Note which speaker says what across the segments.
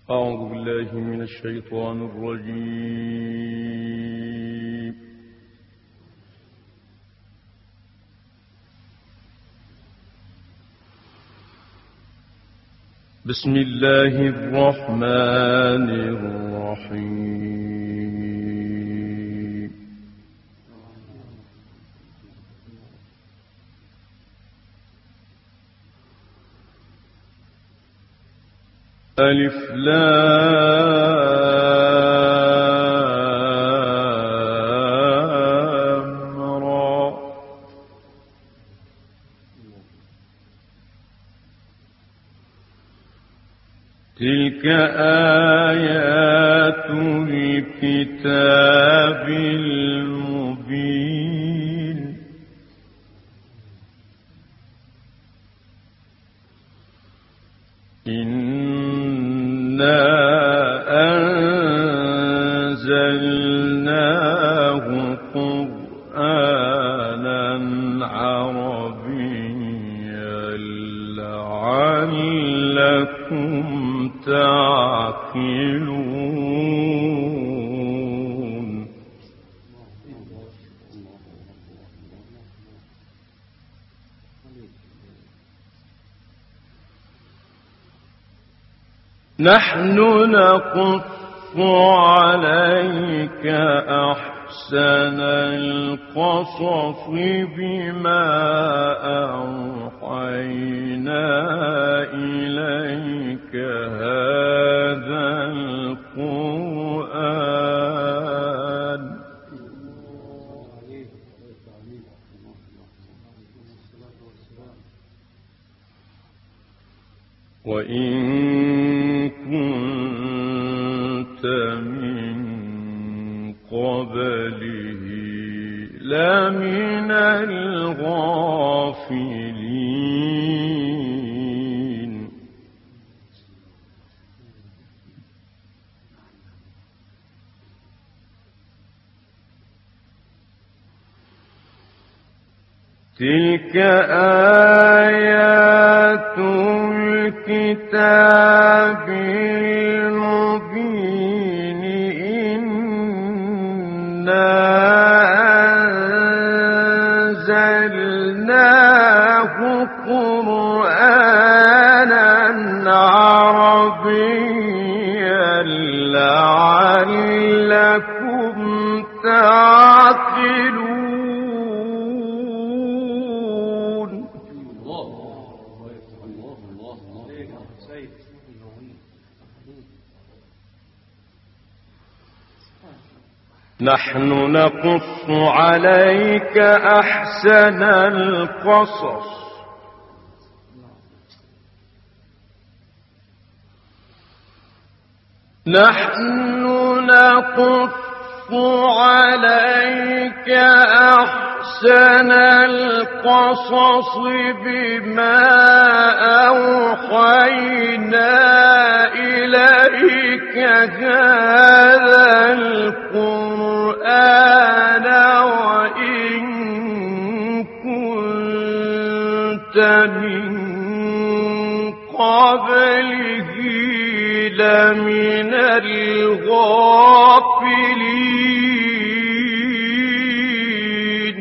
Speaker 1: أعوذ بالله من الشيطان الرجيم. بسم الله الرحمن الرحيم. ألف لام را. تلك آيات الكتاب المبين. إنا أنزلناه قرآنا عربيا لعلكم تعقلون. نحن نقص عليك أحسن القصص بما أوحينا إليك هذا القرآن وإن كنت من قبله لمن الغافلين. تلك آيات الكتاب المبين. إنا أنزلناه قرآنا عربيا لعلكم تعقلون. نحن نقص عليك أحسن القصص نحن نقص عليك أحسن القصص بما أوحينا إليك هذا القرآن وإن كنت من قبله لمن الغافلين.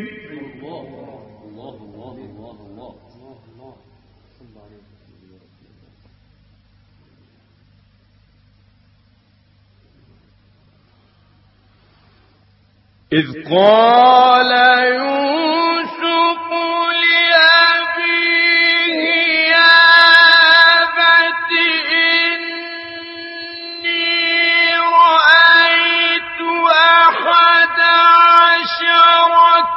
Speaker 1: إذ قال يوسف لأبيه يا أبت إني رأيت 11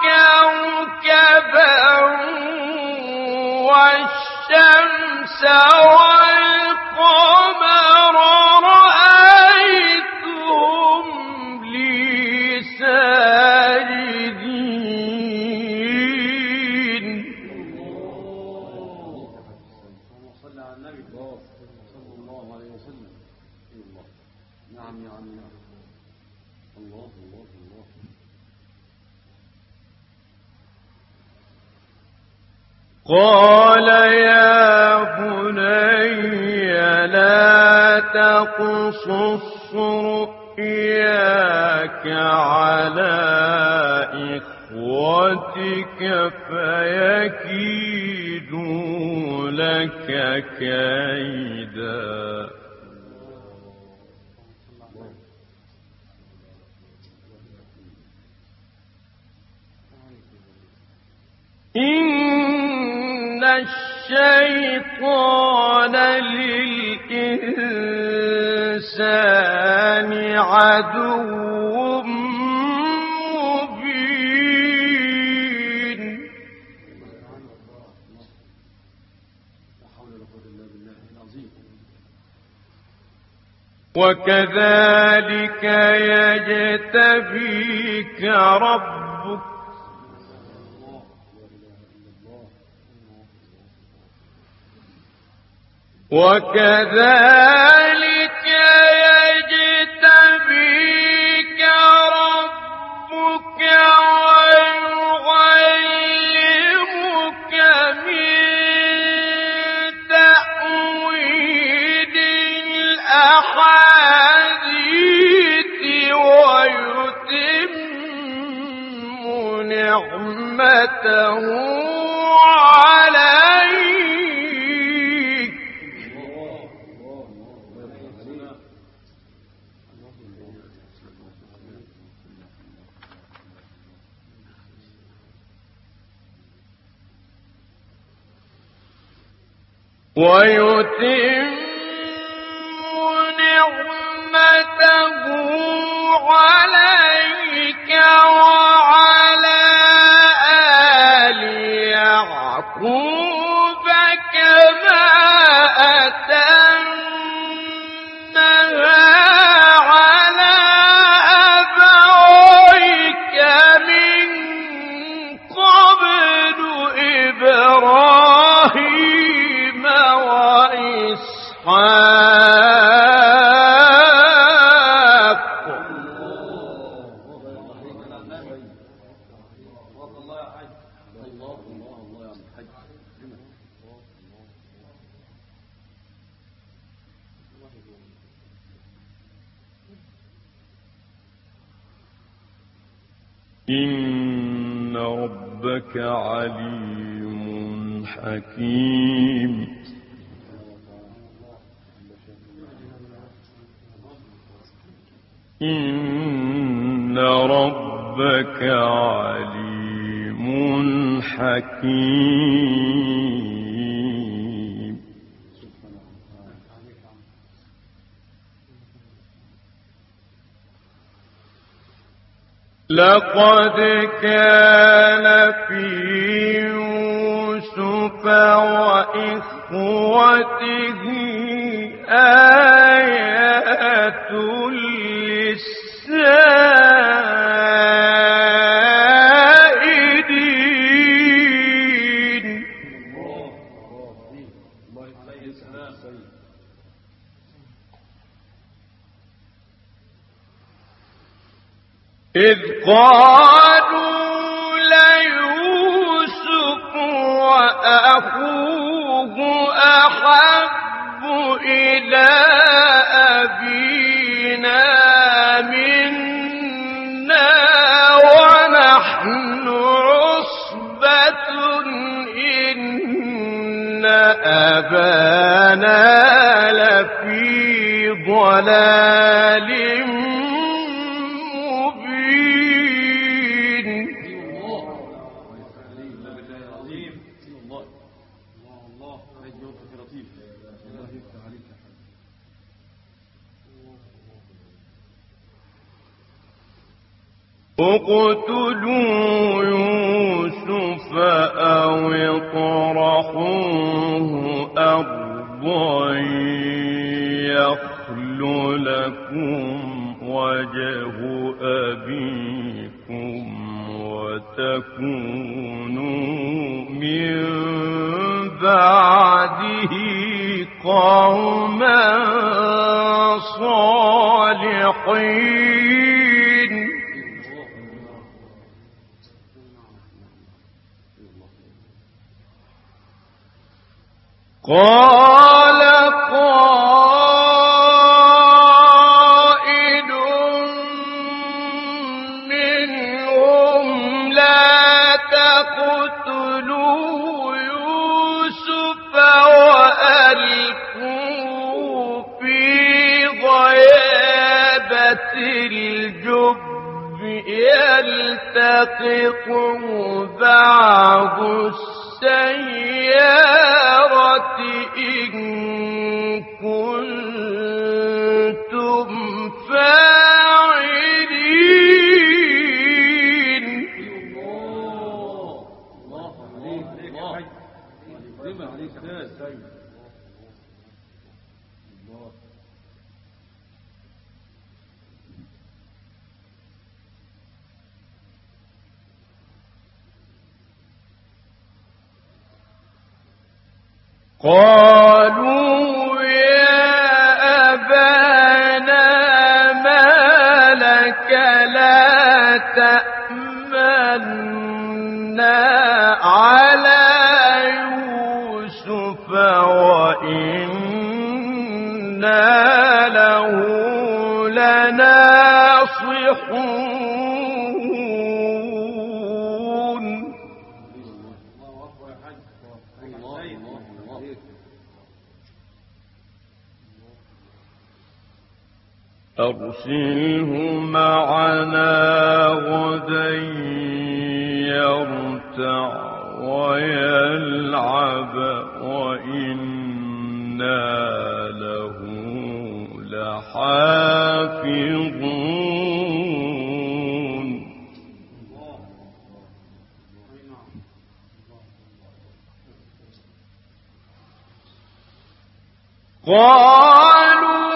Speaker 1: كوكبا والشمس والقمر رأيتهم لي ساجدين. صلى على النبي صلى الله عليه وسلم. نعم يا عم الله الله الله. قال يا بني لا
Speaker 2: تقصص رؤياك على إخوتك فيكيدوا لك كيدا إن الشيطان للإنسان عدو مبين. وكذلك يجتبيك ربك وكذلك يجتبيك ربك ويعلمك من تأويل الأحاديث ويتم نعمته عليك ويتم نعمته عليك وعلى آل يعقوب كما أتمها على أبويك من قبل إبراهيم وإسحاق. إن ربك عليم حكيم. إن ربك عليم حكيم. لقد كان في يوسف وإخوته آيات للسائلين. إذ قالوا ليوسف وأخوه أحب إلى أبينا منا ونحن عصبة إن أبانا لفي ضلال اقتلوا يوسف أو اطرحوه أرضا يخل لكم وجه أبيكم وتكونوا من بعده قوما صالحين. قال قائل
Speaker 3: ذات الجب يلتقطه بعض السيارة إن كنتم فاعلين.
Speaker 1: الله عليك الله عليك أستاذ.
Speaker 3: قالوا يا أبانا ما لك لا تأمنا على يوسف وإنا له لناصحون.
Speaker 2: أرسله معنا غدا يرتع ويلعب وإنا له لحافظون. قالوا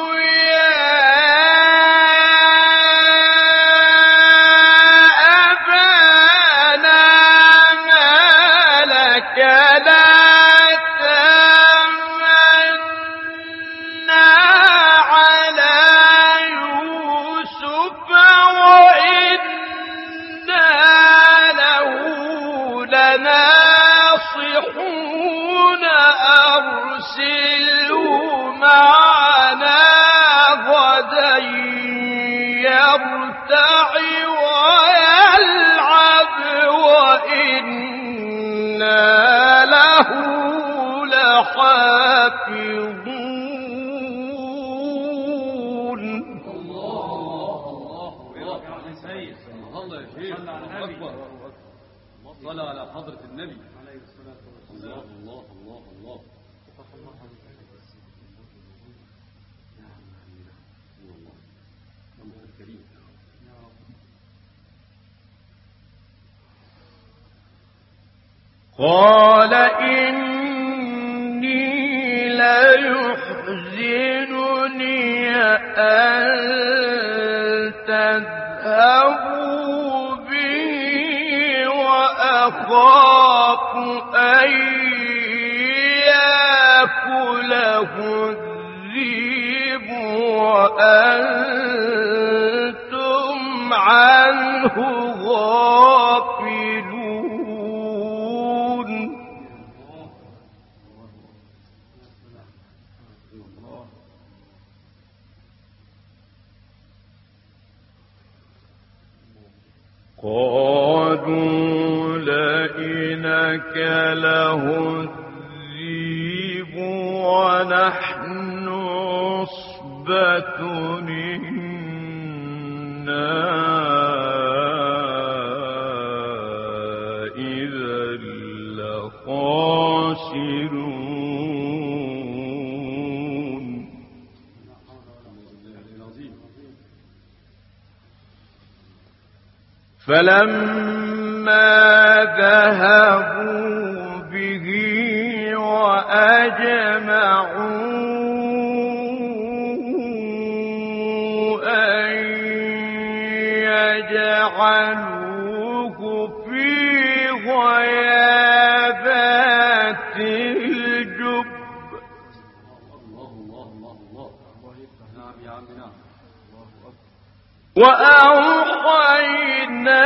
Speaker 1: صلى على حضرة النبي عليه الصلاة والسلام. الله الله الله
Speaker 2: قال إني ليحزنني أن تذهبوا به وأخاف أن يأكله الذئب وأنتم عنه غافلون. قالوا لئن أكله الذئب ونحن عصبة إنا إذا لخاسرون. فلما ذهبوا به وأجمعوا أن يجعلوه في غيابات الجب وأوحينا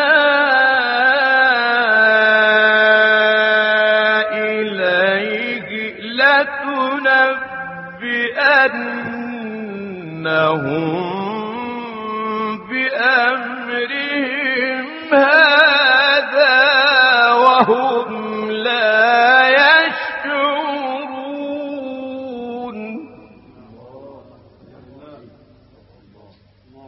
Speaker 2: إليه لتنبئنهم بأمرهم هذا وهم لا يشعرون.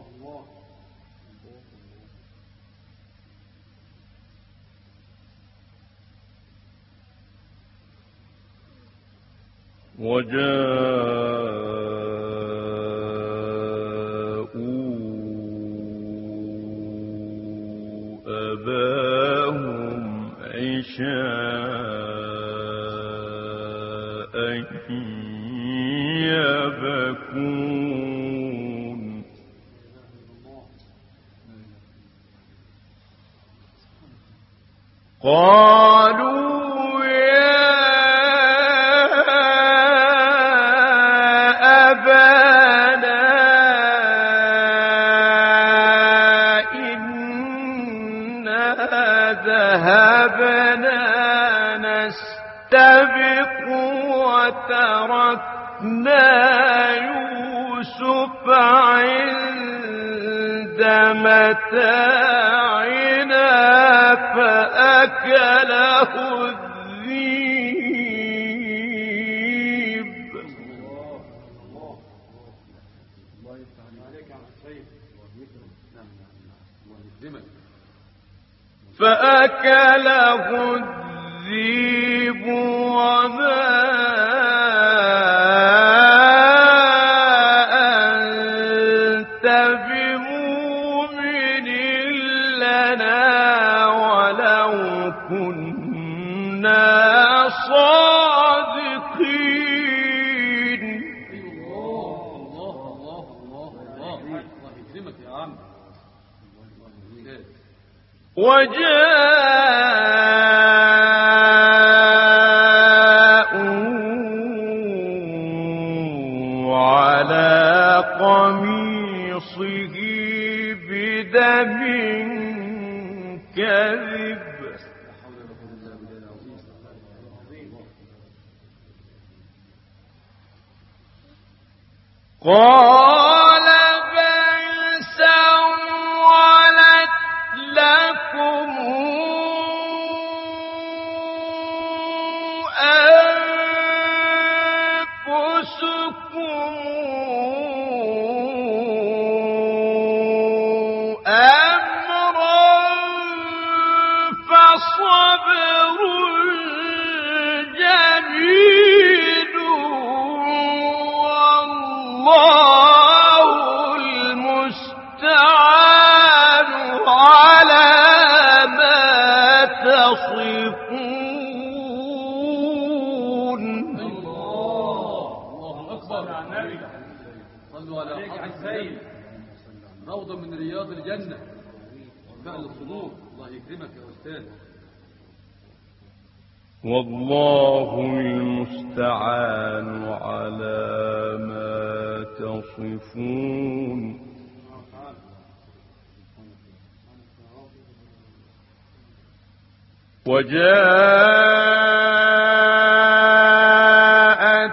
Speaker 2: وجاءوا أباهم عشاء يبكون قالوا يا أبانا إنا ذهبنا نستبق وتركنا يوسف عند متاعنا فأكله الذئب وما أنت بمؤمن لنا ولو كنا صادقين.
Speaker 1: الله يكرمك يا عم.
Speaker 2: وجاءوا على قميصه بدم كذب قال بل سولت لكم أنفسكم أمرا فصبر جميل والله المستعان على ما تصفون.
Speaker 1: الله أكبر. صلوا على حضرة روضة من رياض الجنة وفعل الصدور. الله يكرمك يا أستاذ.
Speaker 2: والله المستعان على ما تصفون. وجاءت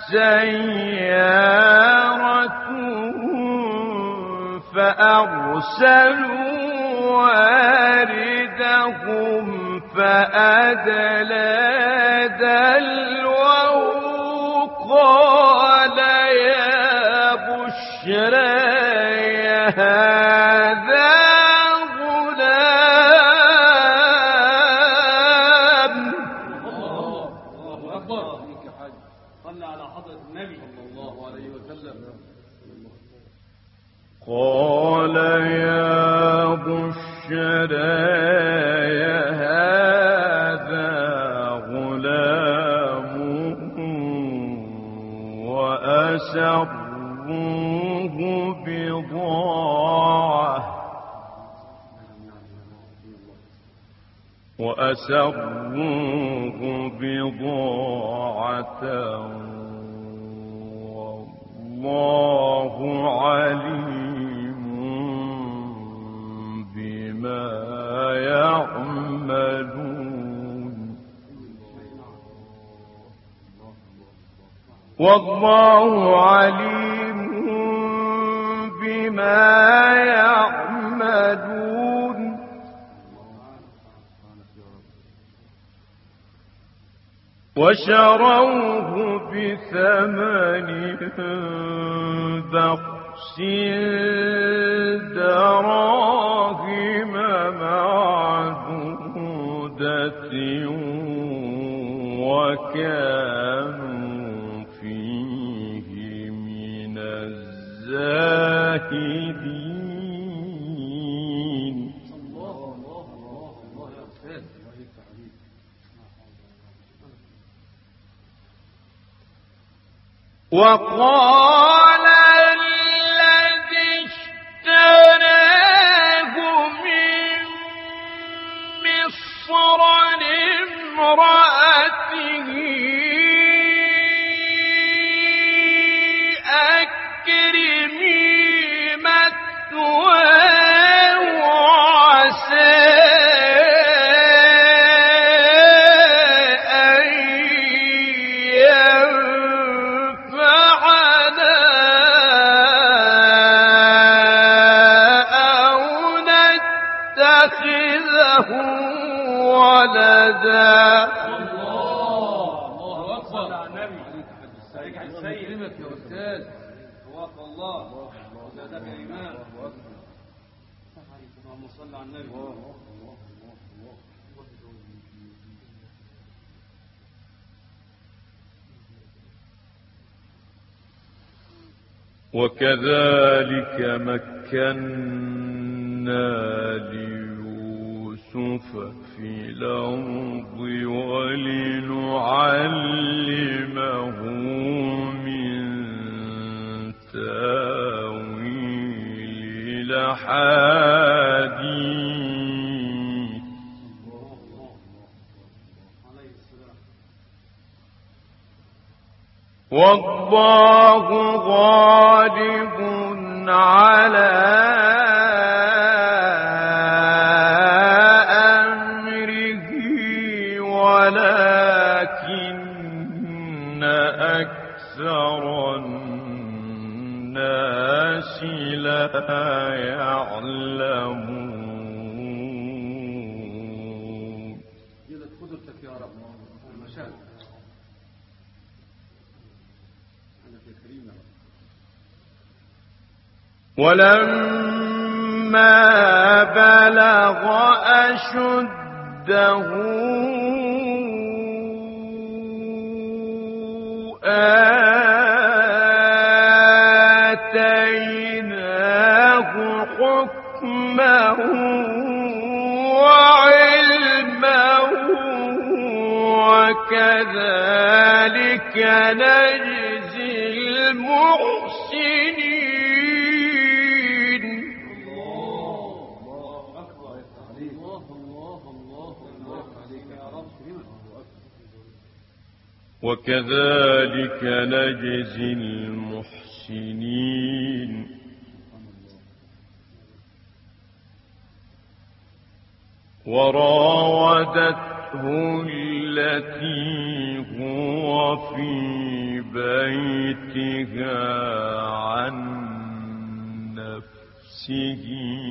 Speaker 2: سيارة فأرسلوا واردهم فأدلى دلوه قال يا بشرى هذا غلام.
Speaker 1: الله أكبر. صلى على حضرة النبي صلى الله عليه وسلم.
Speaker 2: قال يا بشرى هذا غلام وأسروه بضاعة والله عليم بما يعملون. والله عليم بما يعملون. وشروه بثمن بخس دراهم معدودة وكانوا الزاهدين.
Speaker 1: الله يا أستاذ.
Speaker 3: وقال الذي اشتراه من مصر لامرأته أكرمي مثواه عسى أن ينفعنا أو نتخذه ولدا.
Speaker 1: الله أكبر. يكرمك يا أستاذ.
Speaker 4: توافق الله وزادك إيمان. اللهم صل على النبي.
Speaker 2: وكذلك مكنا ليوسف في الأرض ولنعلمه من تاويل الأحاديث. والله غالب على أمره ولكن أكثر الناس لا يعلمون.
Speaker 1: جلت قدرتك يا رب المشاهد.
Speaker 3: ولما بلغ أشده آتيناه حكما وعلما وكذلك نجزي المحسنين.
Speaker 2: وكذلك نجزي المحسنين. وراودته التي هو في بيتها عن نفسه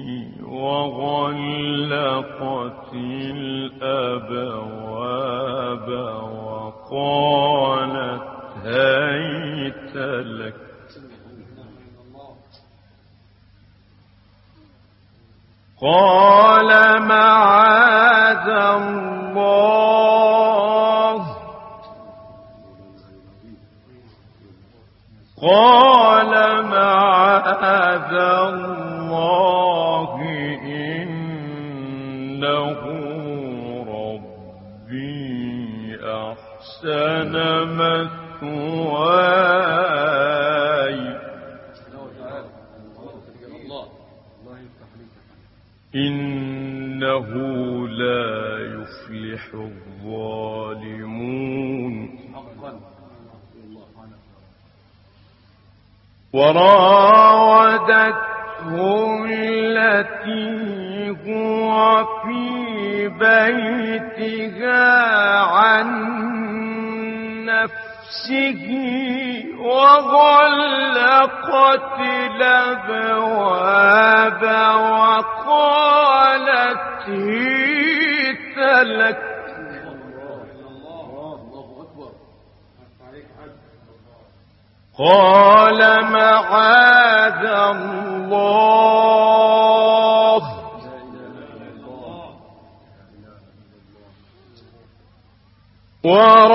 Speaker 2: وغلقت الأبواب وقالت هيت لك.
Speaker 3: قال معاذ الله إنه ربي أحسن مثواي إنه لا يفلح الظالمون. وراودته التي هو في بيتها عن نفسه وغلقت الأبواب وقالت هيت لك. قال معاذ الله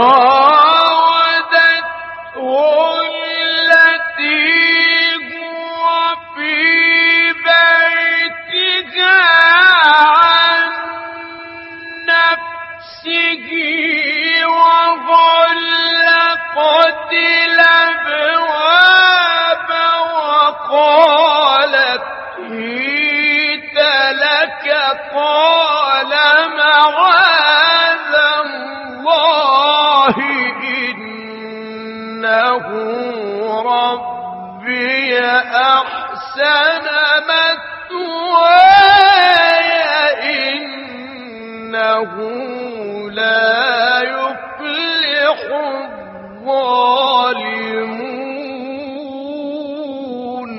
Speaker 3: وراودته التي هو أتيت لك قال معاذ الله إنه ربي أحسن مثواي إنه لا يفلح الظالمون.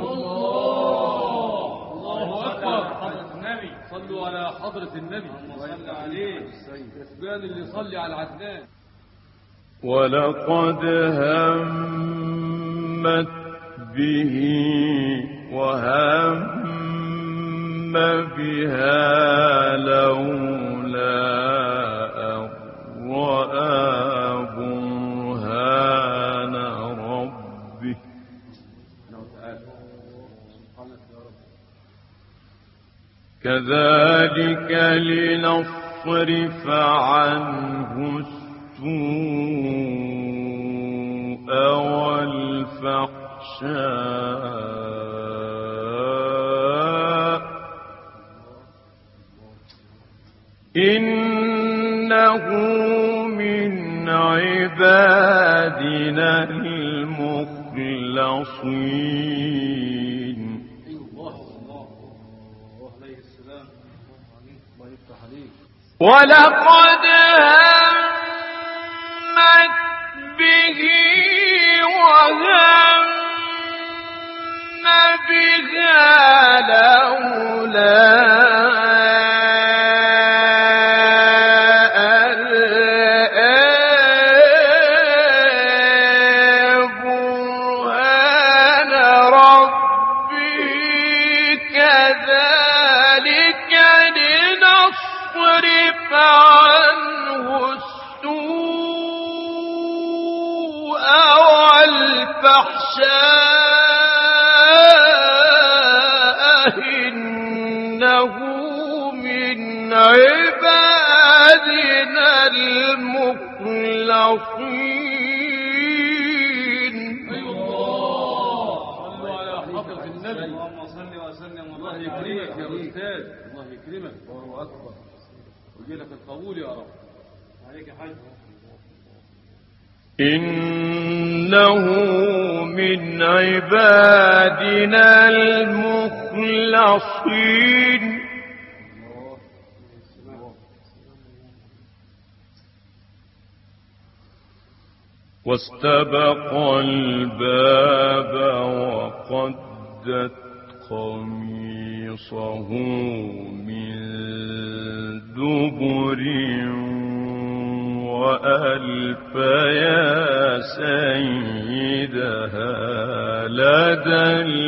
Speaker 1: الله أكبر. صلوا على حضرة النبي
Speaker 4: صلى عليه.
Speaker 1: كسبان اللي يصلي على العدنان.
Speaker 2: ولقد همت به وهم بها لولا أن رأى برهان ربه كذلك لنصرف عنه السوء والفحشاء إنه من عبادنا المخلصين. ولقد همت به وهم بها لولا أن رأى برهان ربه كذلك لنصرف عنه السوء والفحشاء إنه من عبادنا المخلصين.
Speaker 1: صلوا على حضرة النبي.
Speaker 4: اللهم صل وسلم
Speaker 1: الله
Speaker 4: وبارك
Speaker 1: يكرمك
Speaker 4: عليه.
Speaker 1: يا أستاذ. الله يكرمك. الله أكبر. ويجي لك القبول يا رب.
Speaker 4: عليك يا حاج.
Speaker 2: إنه من عبادنا المخلصين. واستبق الباب وقدت قميصه من دبر وألف يا سيدها لدى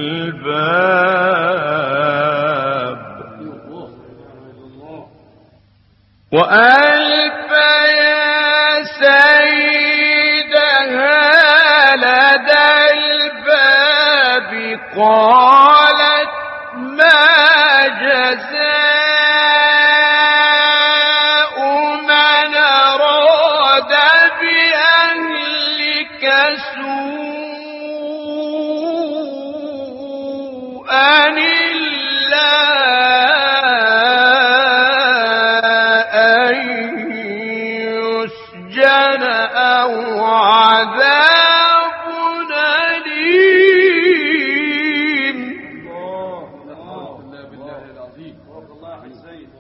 Speaker 2: الباب وألف يا سيدها لدى الباب قالت ما جزاء من أراد بأهلك سوءا إلا أن يسجن أو عذاب أليم.
Speaker 1: بالله العظيم.
Speaker 4: بارك الله يا حاج سيد.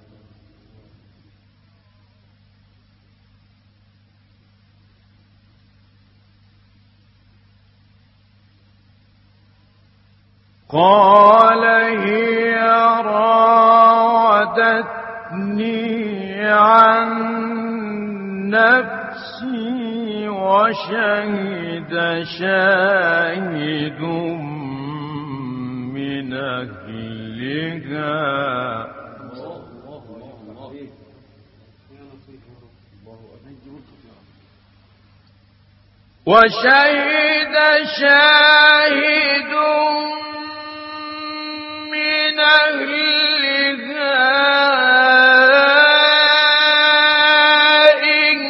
Speaker 2: قال هي راودتني عن نفسي وشهد شاهد من أهلها وشهد شاهد من أهلها إن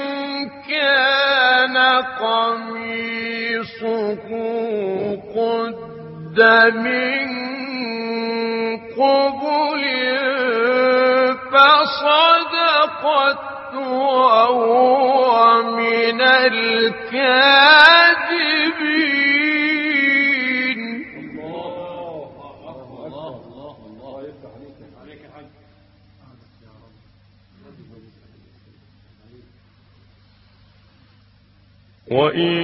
Speaker 2: كان قميصه قد من قبل فصدقت وهو من الكاذبين.
Speaker 1: الله يفتح عليك يا حاج.
Speaker 2: وإن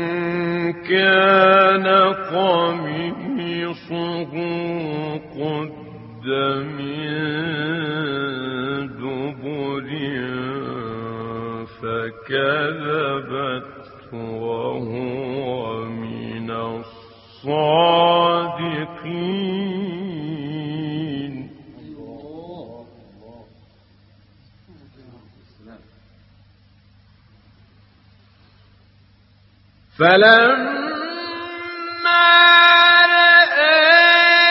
Speaker 2: كان قميصه قد من دبر فكذبت وهو من الصادقين. فلما رأى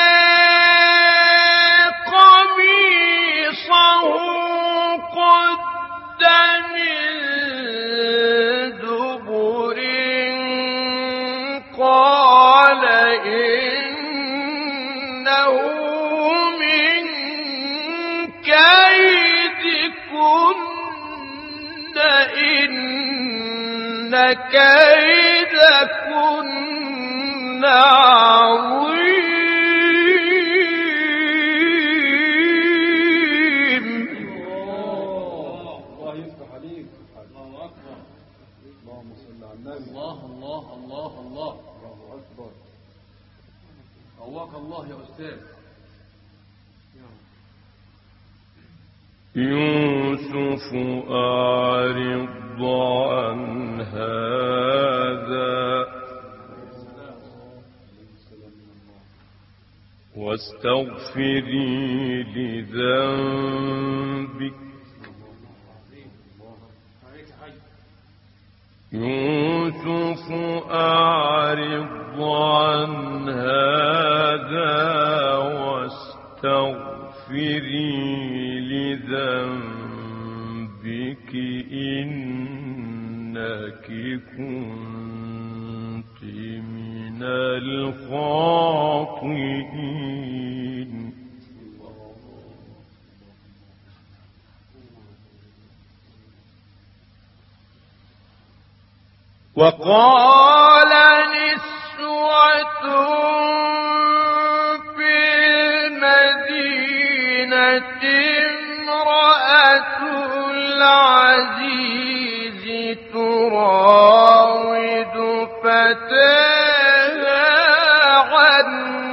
Speaker 2: قميصه قد من دبر قال إنه من كيدكن إن كيدكن عظيم.
Speaker 1: الله يفتح عليك. الله أكبر. اللهم صل على النبي. الله أكبر. قواك الله يا أستاذ.
Speaker 2: يوسف أعرض عن هذا واستغفري لذنبك. يوسف أعرض عن هذا واستغفري لذنبك إنك كنت من الخاطئين. وقال نسوة في المدينة امرأة العزيز تراود فتاها عن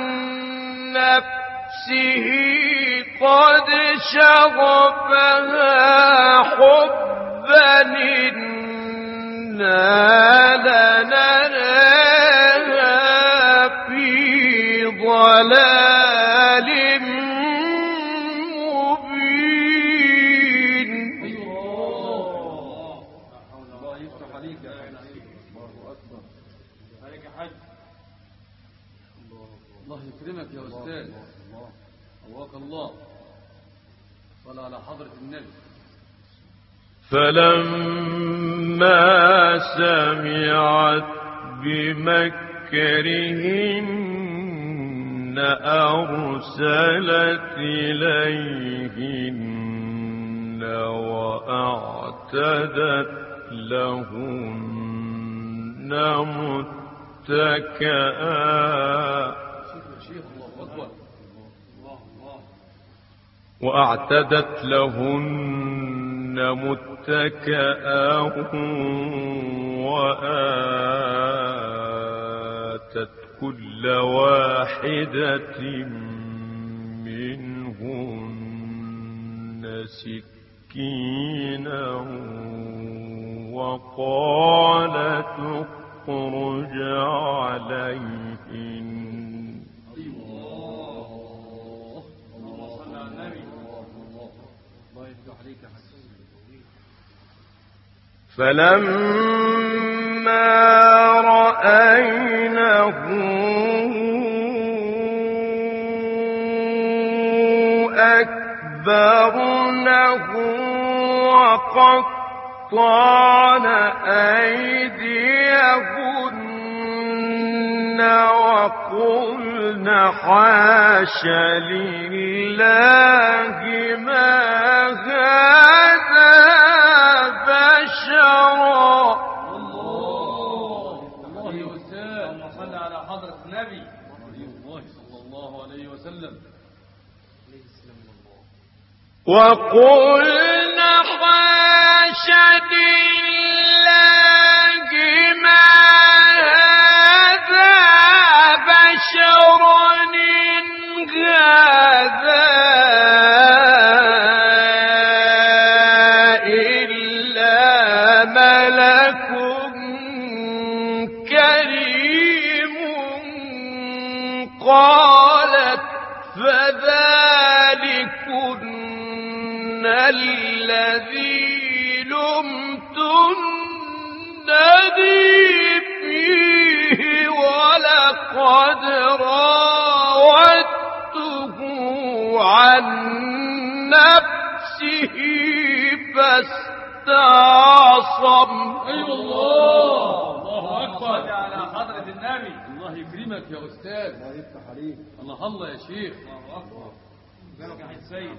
Speaker 2: نفسه قد شغفها حبا لنراها في ضلال مبين.
Speaker 1: الله يفتح عليك يا أخي. الله أكبر. عليك يا حاج. الله يكرمك يا أستاذ. قواك الله. صل على حضرة النبي.
Speaker 2: فلما سمعت بمكرهن أرسلت إليهن وأعتدت لهن متكئا وآتت كل واحدة منهن سكينا وقالت اخرج عليهن. فلما رأينه أكبرنه وقطعن أيديهن وقلن حاش لله ما هذا بشرا.
Speaker 1: الله يا أستاذ،
Speaker 4: اللهم صل على حضرة النبي
Speaker 1: الله صلى الله عليه وسلم.
Speaker 3: وقلن حاش لله ما هذا بشرا إن هذا إلا ملك كريم. قالت فذلكن الذي لمتنني فيه ولقد راودته عن نفسه فاستعصم.
Speaker 1: أيوة الله، الله
Speaker 4: صل
Speaker 1: أكبر.
Speaker 4: على حضرة النبي.
Speaker 1: الله يكرمك يا أستاذ. الله الله يا شيخ.
Speaker 4: الله أكبر. ذلك يا سيد.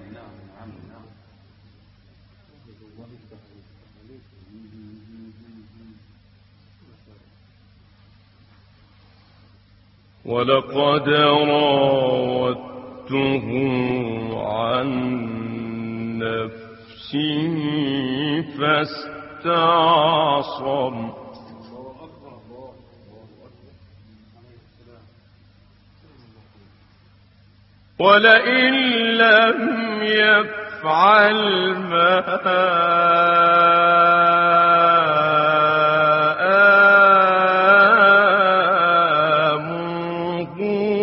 Speaker 2: ولقد راودته عن نفسه فاستعصم. ولئن لم يفعل ما آمره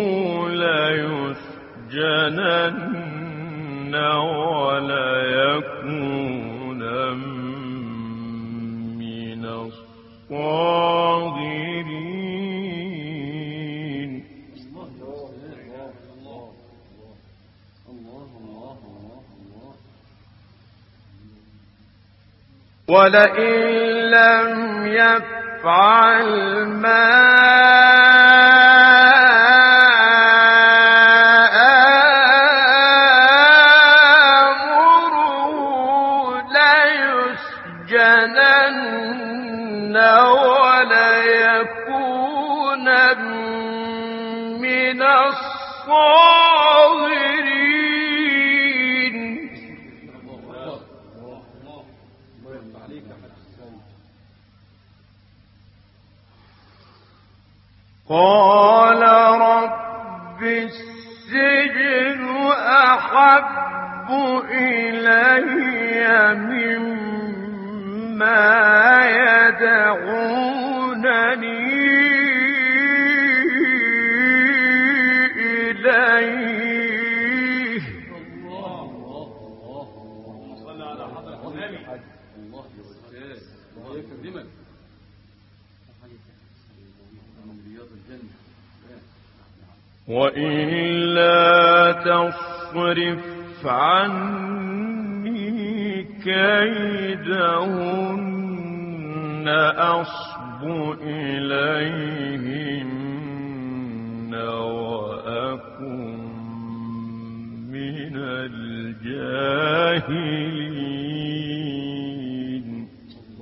Speaker 2: ليسجنن وليكونن من الصاغرين. ولئن لم يفعل ما آمره ليسجنن وليكونن من الصاغرين. قال رب السجن أحب إلي مما يدعونني إليه.
Speaker 4: اللهم صل على حضرة النبي.
Speaker 1: الله يا أستاذ، الله يكرمك. من رياض الجنة.
Speaker 2: وإلا تصرف عني كيدهن أصب إليهن وأكن من الجاهلين.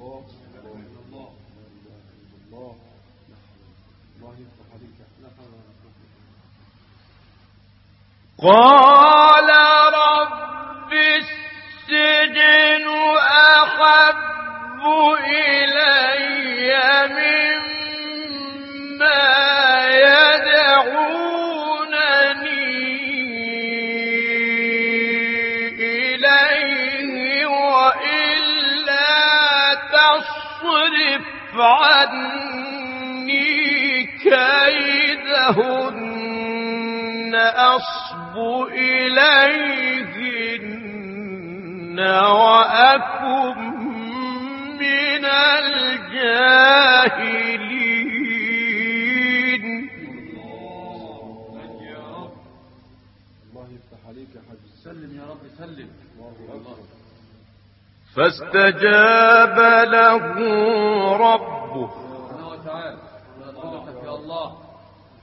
Speaker 3: قال رب السجن أحب إلي مما يدعونني إليه وإلا تصرف عني كيدهن أصب إليهن وأكن من الجاهلين.
Speaker 4: الله يفتح عليك يا حاج.
Speaker 1: سلم يا رب سلم. الله.
Speaker 2: فاستجاب له ربه
Speaker 1: سبحانه وتعالى. لا قدرتك يا الله.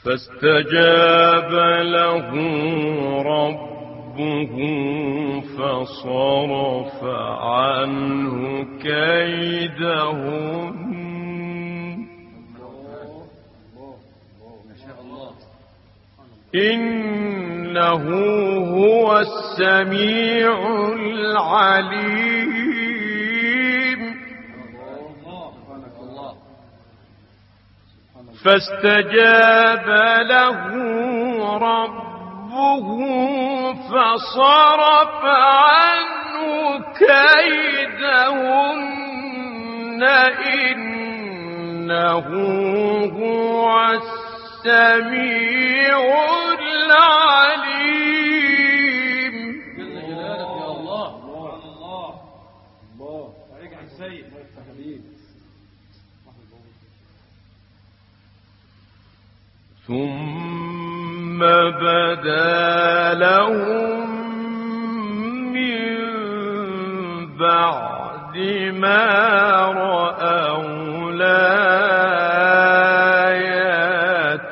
Speaker 2: فاستجاب له ربه فصرف عنه كيدهن إنه هو السميع العليم فاستجاب له ربه فصرف عنه كيدهن إنه هو السميع العليم.
Speaker 1: جل جلالك يا الله.
Speaker 4: الله عليك يا السيد.
Speaker 2: ثم بدا لهم من بعد ما رأوا الآيات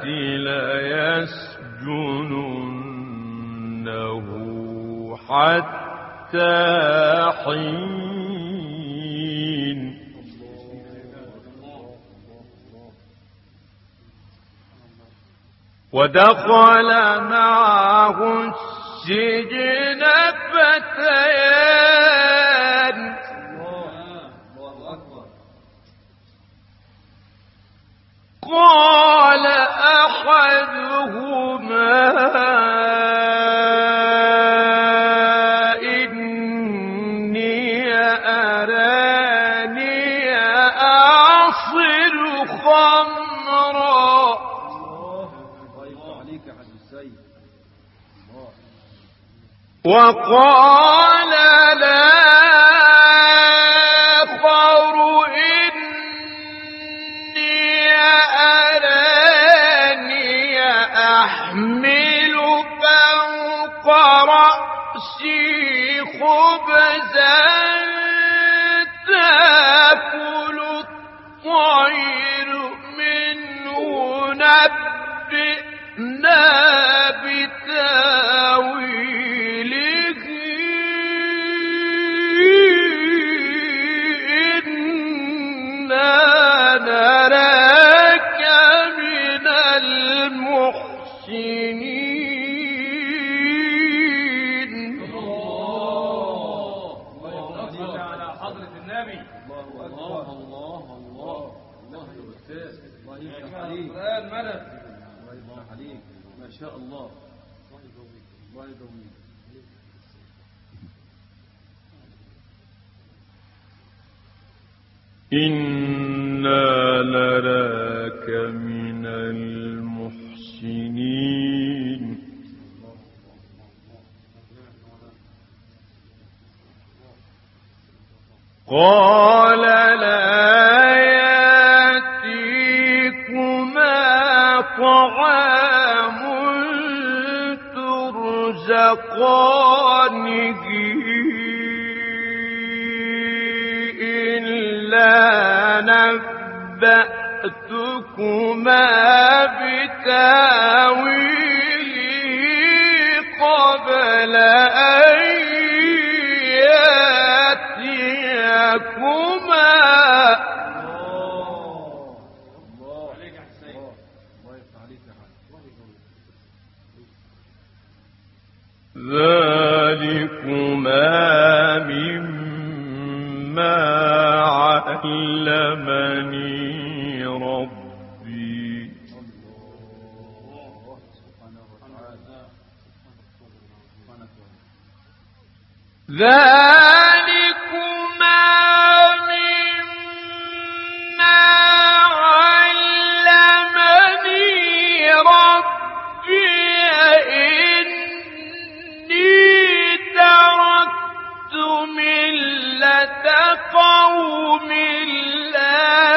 Speaker 2: ليسجننه حتى حين. ودخل معه السجن فتيان قال أحدهما إني أراني أعصر خمرا وقال الآخر إني أراني أحمل فوق رأسي خبزا تأكل الطير منه نبئنا بتاويله إنا نراك من المحسنين.
Speaker 4: صل على حضرة النبي.
Speaker 1: الله الله الله الله يا أستاذ. الله يفتح عليك.
Speaker 4: الآن ملك.
Speaker 1: الله يفتح عليك. ما شاء الله. الله يقويك.
Speaker 2: إنا لراك من المحسنين. قال لا يأتيكما طعام ترزقانه إلا نبأتكما بتاويله قبل أن يأتيكما.
Speaker 4: عليك يا السيد.
Speaker 1: الله يفتح عليك يا حاج.
Speaker 2: ذلكما مما علمني ربي. ذلكما مما علمني ربي إني تركت ملة قوم لا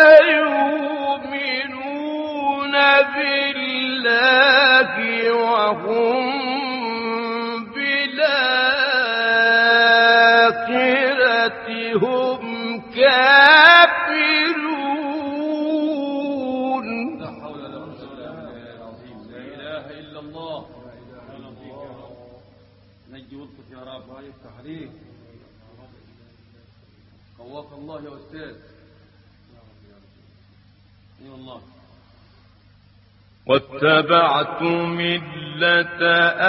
Speaker 2: يؤمنون بالله وهم بالآخرة هم كافرون.
Speaker 1: لا حول ولا قوة إلا بالله العظيم. لا إلا الله. نجي والطف يا رب.
Speaker 4: الله يفتح عليك.
Speaker 1: قواك الله يا أستاذ. اي والله.
Speaker 3: واتبعت ملة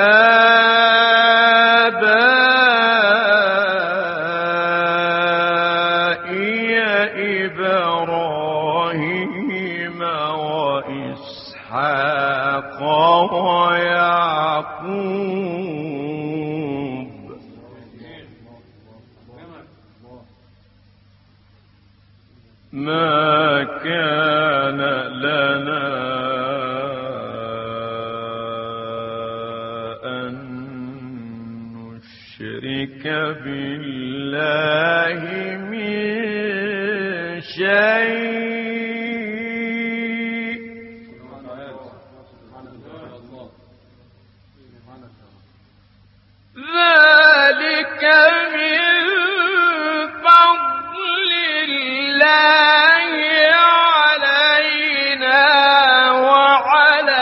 Speaker 3: آبائي إبراهيم وإسحاق ويعقوب ما كان لنا أن نشرك بالله من شيء ذلك من فضل الله علينا وعلى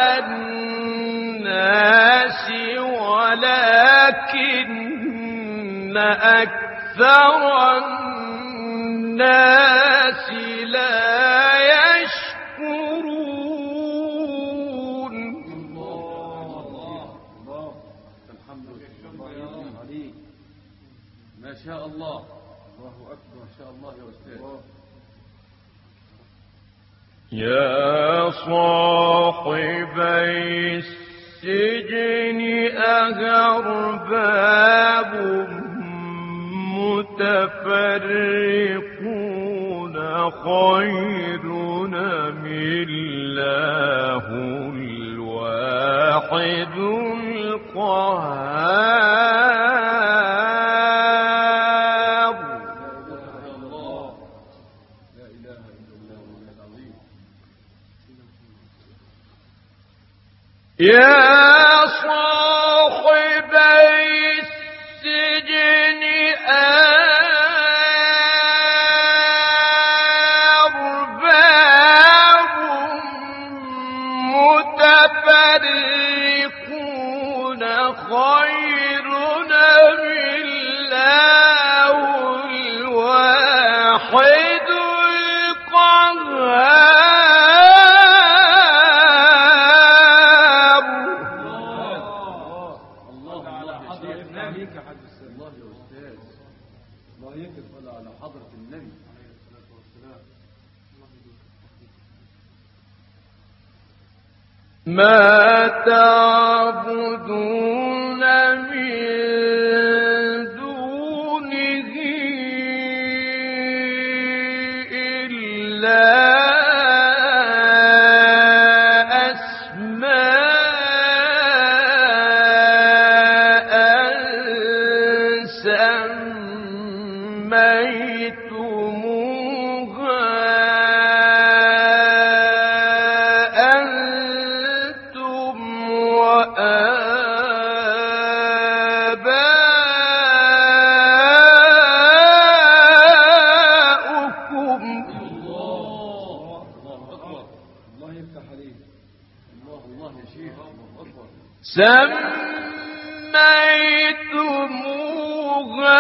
Speaker 3: الناس ولكن أكثر الناس لا يشكرون.
Speaker 1: الحمد لله. ما شاء الله. الله أكبر. ما شاء الله يا أستاذ.
Speaker 3: يا صاحبي السجن أأرباب متفرقون خير أم الله الواحد القهار.
Speaker 1: لا إله إلا الله العظيم.
Speaker 3: يا صاحبي السجن أأرباب متفرقون خير أم الله الواحد القهار.
Speaker 1: الله على حضرة النبي. الله يا أستاذ. الله يكرم على حضرة النبي.
Speaker 3: ما تعبدون من دونه إلا أسماء سميتموها أنتم وآباؤكم
Speaker 1: الله أكبر. الله يفتح عليك. الله يا شيخ. الله أكبر.
Speaker 3: سميتموها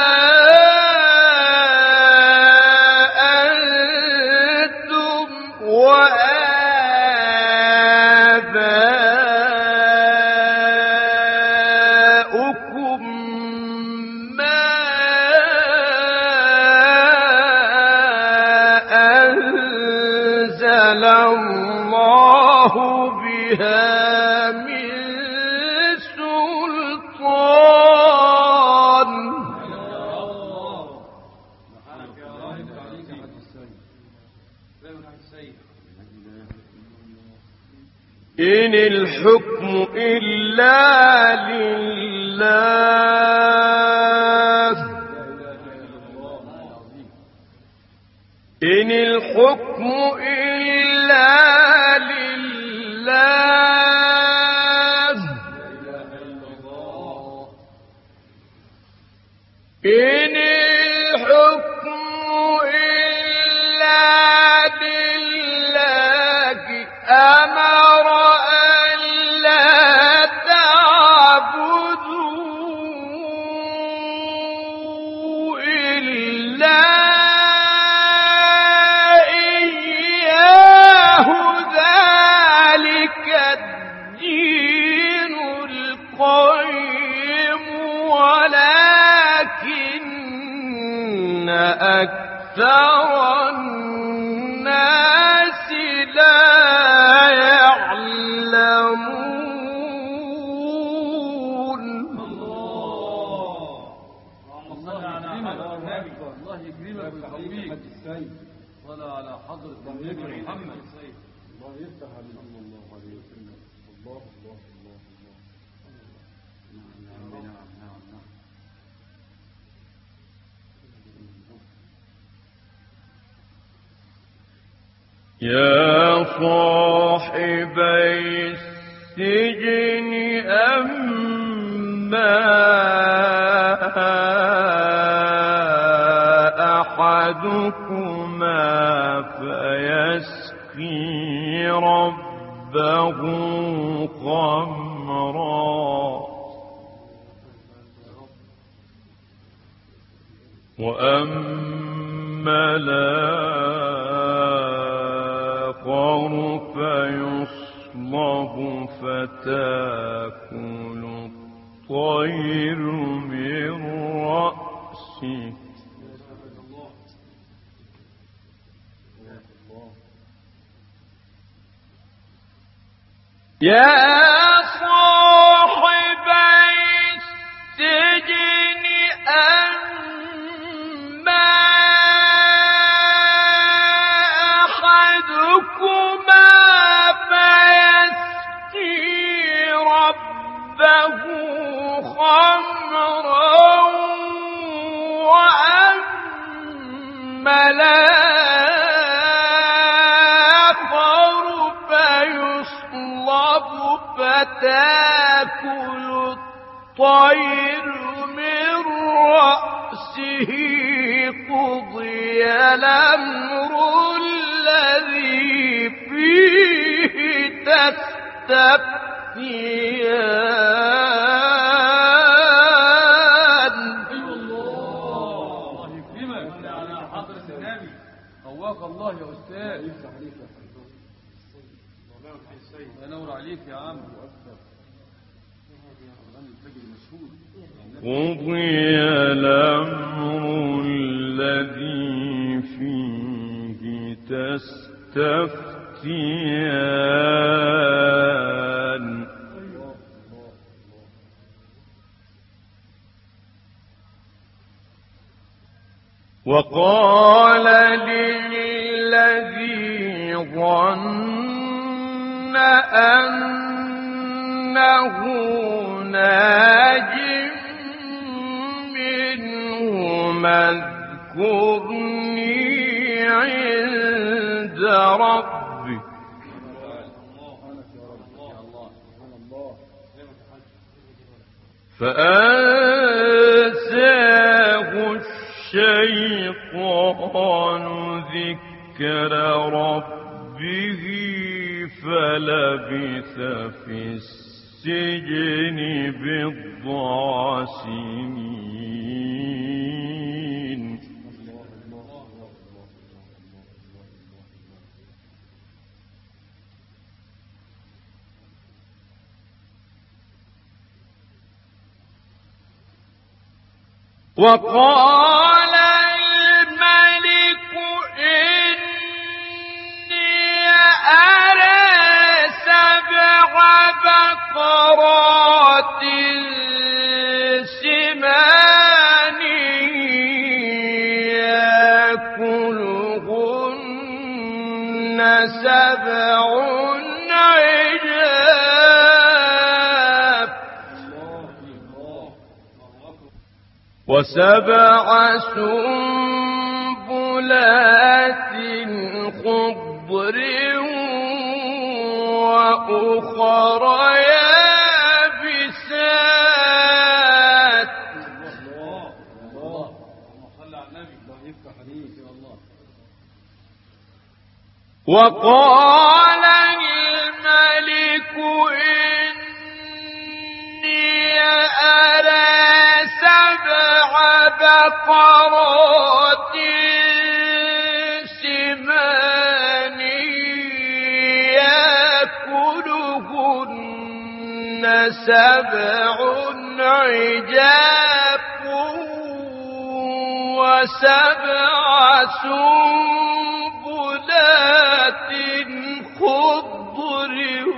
Speaker 3: أنتم وآباؤكم ما أنزل الله بها من سلطان. إن الحكم إلا لله. إن الحكم إلا لله. إن الحكم إلا لله أمر أن لا
Speaker 2: القيم ولكن أكثر الناس لا يعلمون.
Speaker 1: الله يكرمك ويقويك. صلى على حضرة النبي محمد.
Speaker 5: الله يفتح عليه صلى الله عليه وسلم. الله الله الله الله.
Speaker 1: نعم.
Speaker 2: يا صاحبي السجن أما أحدكما فيسقي ربه خمرا وأما الآخر فيصلب فتأكل الطير من رأسه يا صاحبي السجن أما أحدكما فيسقي ربه خمرا وأما الآخر فيصلب فتأكل الطير من رأسه قضي الأمر الذي فيه تستفتيان.
Speaker 1: الله يكرمك على حضرة النبي. قواك الله يا أستاذ. ينور عليك يا عم.
Speaker 2: قضي الأمر الذي فيه تستفتيان. وقال للذي ظن أنه ناج منهما اذكرني عند ربك فأنساه الشيطان ذكر ربه فلبث في السجن بضع سنين. وقال الملك إني أرى 7 بقرات سمان يأكلهن 7 عجاف و7 سنبلات خضر وأخر يابسات. وقال الملك إني أرى 7 بقرات سمان يأكلهن
Speaker 3: سبع عجاف وسبع سنبلات خضر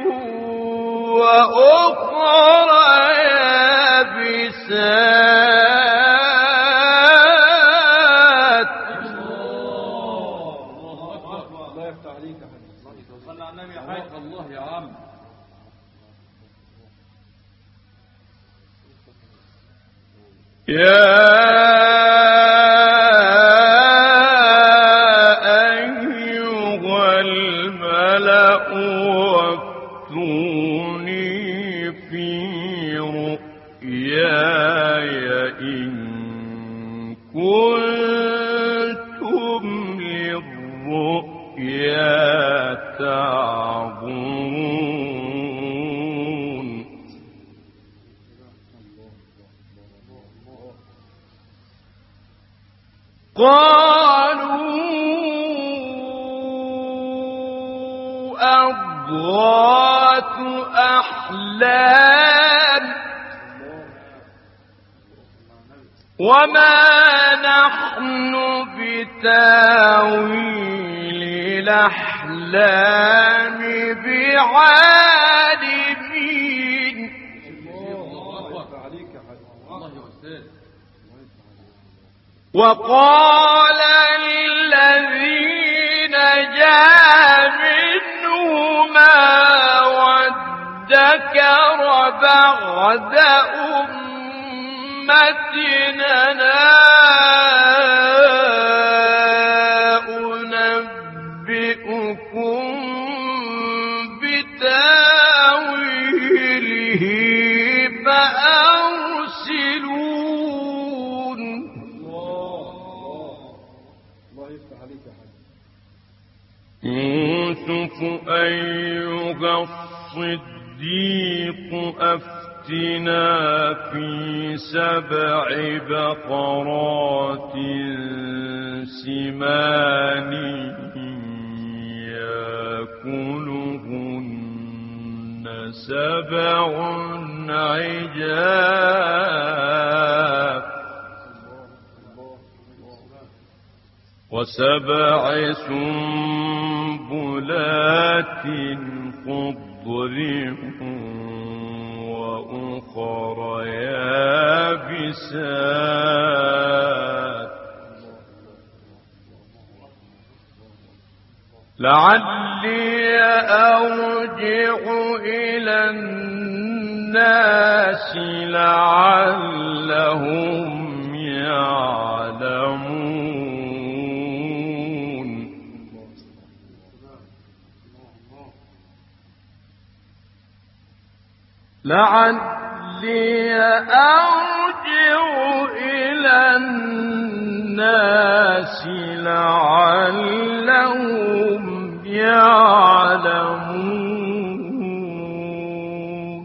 Speaker 3: وأخرى يابسات.
Speaker 5: الله يفتح عليك يا حاج.
Speaker 4: صلى على النبي يا حاج.
Speaker 1: الله يا عم.
Speaker 3: يا أيها الملأ وافتوني في رؤياي إن كنتم للرؤيا تعبرون. قالوا أضغاث أحلام وما نحن بتاويل الأحلام بعالمين.
Speaker 5: الله يفتح عليك يا حاج.
Speaker 1: الله يا أستاذ.
Speaker 3: وقال الذين جاء منهما وادكر بعد أمتنا أنبئكم بتاويله فأرسلون.
Speaker 5: الله يفتح عليك يا حاج.
Speaker 3: يوسف أيها الصديق أفتنا في 7 بقرات سمان يأكلهن 7 عجاف و7 سنبلات خضر وأخر يابسات لعلي أرجع إلى الناس لعلهم يعلمون. لعلي أرجع إلى الناس لعلهم يعلمون.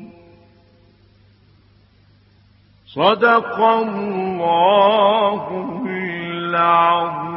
Speaker 3: صدق الله العظيم.